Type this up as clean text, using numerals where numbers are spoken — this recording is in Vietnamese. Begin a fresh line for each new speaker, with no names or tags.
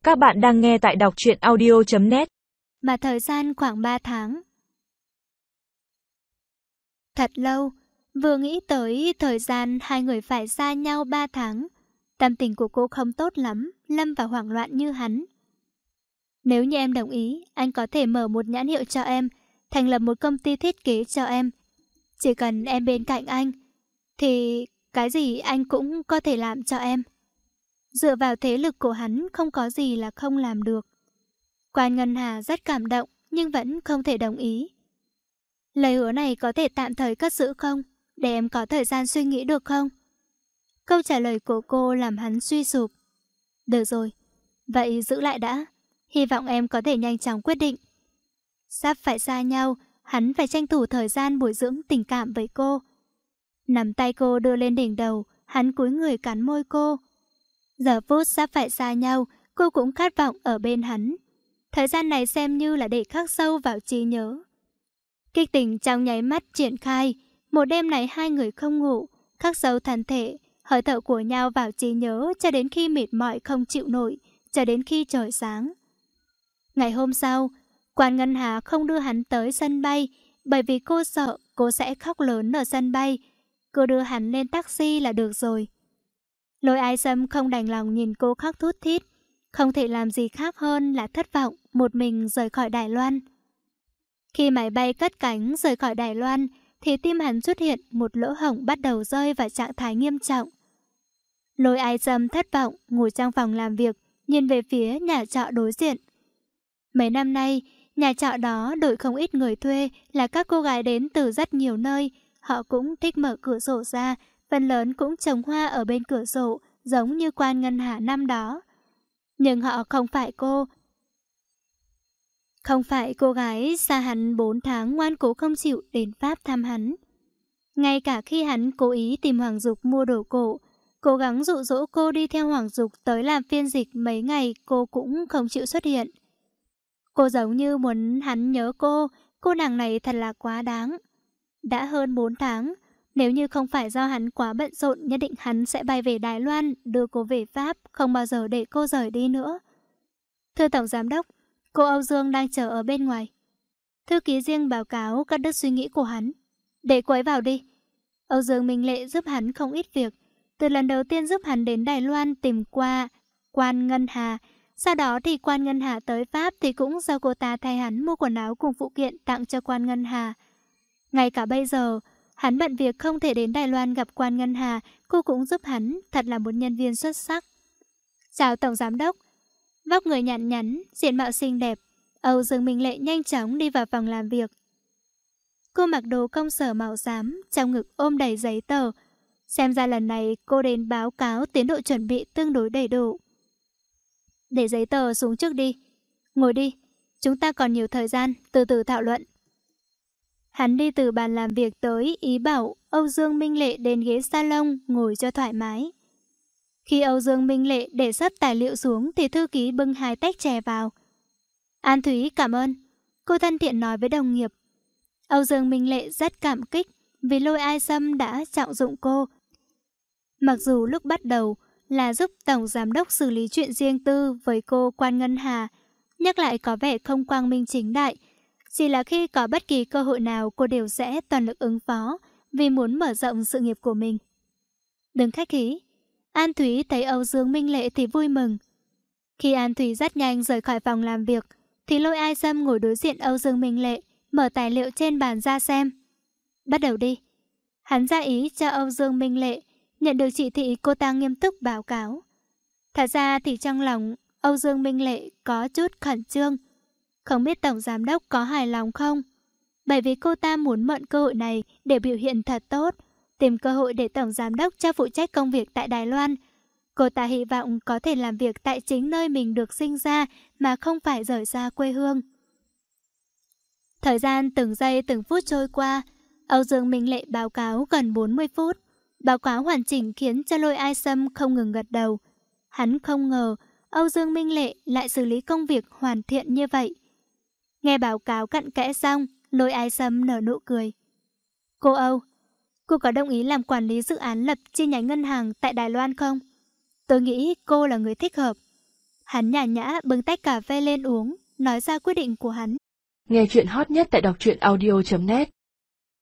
Các bạn đang nghe tại đọc truyện audio.net.
Mà thời gian khoảng 3 tháng. Thật lâu, vừa nghĩ tới thời gian hai người phải xa nhau 3 tháng, tâm tình của cô không tốt lắm, lâm vào hoảng loạn như hắn. Nếu như em đồng ý, anh có thể mở một nhãn hiệu cho em, thành lập một công ty thiết kế cho em. Chỉ cần em bên cạnh anh, thì cái gì anh cũng có thể làm cho em. Dựa vào thế lực của hắn, không có gì là không làm được. Quan Ngân Hà rất cảm động, nhưng vẫn không thể đồng ý. Lời hứa này có thể tạm thời cất giữ không? Để em có thời gian suy nghĩ được không? Câu trả lời của cô làm hắn suy sụp. Được rồi, vậy giữ lại đã. Hy vọng em có thể nhanh chóng quyết định. Sắp phải xa nhau, hắn phải tranh thủ thời gian bồi dưỡng tình cảm với cô. Nắm tay cô đưa lên đỉnh đầu, hắn cúi người cắn môi cô. Giờ phút sắp phải xa nhau, cô cũng khát vọng ở bên hắn. Thời gian này xem như là để khắc sâu vào trí nhớ. Kích tình trong nháy mắt triển khai. Một đêm này hai người không ngủ, khắc sâu thân thể, hơi thở của nhau vào trí nhớ cho đến khi mệt mỏi không chịu nổi, cho đến khi trời sáng. Ngày hôm sau, Quan Ngân Hà không đưa hắn tới sân bay, bởi vì cô sợ cô sẽ khóc lớn ở sân bay. Cô đưa hắn lên taxi là được rồi. Lôi Ai Sâm không đành lòng nhìn cô khóc thút thít, không thể làm gì khác hơn là thất vọng một mình rời khỏi Đài Loan. Khi máy bay cất cánh rời khỏi Đài Loan, thì tim hắn xuất hiện một lỗ hổng, bắt đầu rơi vào trạng thái nghiêm trọng. Lôi Ai Sâm thất vọng ngồi trong phòng làm việc, nhìn về phía nhà trọ đối diện. Mấy năm nay, nhà trọ đó đội không ít người thuê, là các cô gái đến từ rất nhiều nơi. Họ cũng thích mở cửa sổ ra, phần lớn cũng trồng hoa ở bên cửa sổ, giống như Quan Ngân Hà năm đó. Nhưng họ không phải cô. Không phải cô gái xa hắn 4 tháng ngoan cố không chịu đến Pháp thăm hắn. Ngay cả khi hắn cố ý tìm Hoàng Dục mua đồ cổ, cố gắng dụ dỗ cô đi theo Hoàng Dục tới làm phiên dịch mấy ngày, cô cũng không chịu xuất hiện. Cô giống như muốn hắn nhớ cô nàng này thật là quá đáng. Đã hơn 4 tháng, nếu như không phải do hắn quá bận rộn, nhất định hắn sẽ bay về Đài Loan, đưa cô về Pháp, không bao giờ để cô rời đi nữa. Thưa Tổng Giám đốc, cô Âu Dương đang chờ ở bên ngoài. Thư ký riêng báo cáo cắt đứt suy nghĩ của hắn. Để cô ấy vào đi. Âu Dương Minh Lệ giúp hắn không ít việc. Từ lần đầu tiên giúp hắn đến Đài Loan tìm qua Quan Ngân Hà. Sau đó thì Quan Ngân Hà tới Pháp thì cũng do cô ta thay hắn mua quần áo cùng phụ kiện tặng cho Quan Ngân Hà. Ngay cả bây giờ, hắn bận việc không thể đến Đài Loan gặp Quan Ngân Hà, cô cũng giúp hắn, thật là một nhân viên xuất sắc. Chào Tổng Giám đốc. Vóc người nhẵn nhắn, diện mạo xinh đẹp, Âu Dương Minh Lệ nhanh chóng đi vào phòng làm việc. Cô mặc đồ công sở màu xám, trong ngực ôm đầy giấy tờ. Xem ra lần này cô đến báo cáo tiến độ chuẩn bị tương đối đầy đủ. Để giấy tờ xuống trước đi. Ngồi đi, chúng ta còn nhiều thời gian, từ từ thảo luận. Hắn đi từ bàn làm việc tới, ý bảo Âu Dương Minh Lệ đến ghế salon ngồi cho thoải mái. Khi Âu Dương Minh Lệ để sắp tài liệu xuống thì thư ký bưng 2 tách chè vào. An Thúy cảm ơn. Cô thân thiện nói với đồng nghiệp. Âu Dương Minh Lệ rất cảm kích vì Lôi Ai Sâm đã trọng dụng cô. Mặc dù lúc bắt đầu là giúp Tổng Giám đốc xử lý chuyện riêng tư với cô Quan Ngân Hà, nhắc lại có vẻ không quang minh chính đại. Chỉ là khi có bất kỳ cơ hội nào cô đều sẽ toàn lực ứng phó vì muốn mở rộng sự nghiệp của mình. Đừng khách khí. An Thúy thấy Âu Dương Minh Lệ thì vui mừng. Khi An Thúy rất nhanh rời khỏi phòng làm việc thì Lôi Ai Sâm ngồi đối diện Âu Dương Minh Lệ, mở tài liệu trên bàn ra xem. Bắt đầu đi. Hắn ra ý cho Âu Dương Minh Lệ. Nhận được chỉ thị, cô ta nghiêm túc báo cáo. Thật ra thì trong lòng Âu Dương Minh Lệ có chút khẩn trương, không biết Tổng Giám đốc có hài lòng không. Bởi vì cô ta muốn mượn cơ hội này để biểu hiện thật tốt, tìm cơ hội để Tổng Giám đốc cho phụ trách công việc tại Đài Loan. Cô ta hy vọng có thể làm việc tại chính nơi mình được sinh ra mà không phải rời xa quê hương. Thời gian từng giây từng phút trôi qua, Âu Dương Minh Lệ báo cáo gần 40 phút. Báo cáo hoàn chỉnh khiến cho Lôi Ai Sâm không ngừng gật đầu. Hắn không ngờ Âu Dương Minh Lệ lại xử lý công việc hoàn thiện như vậy. Nghe báo cáo cặn kẽ xong, Lôi Ai Sâm nở nụ cười. Cô Âu, cô có đồng ý làm quản lý dự án lập chi nhánh ngân hàng tại Đài Loan không? Tôi nghĩ cô là người thích hợp. Hắn nhàn nhã bưng tách cà phê lên uống, nói ra quyết định của hắn.
Nghe chuyện hot nhất tại đọc truyện audio.net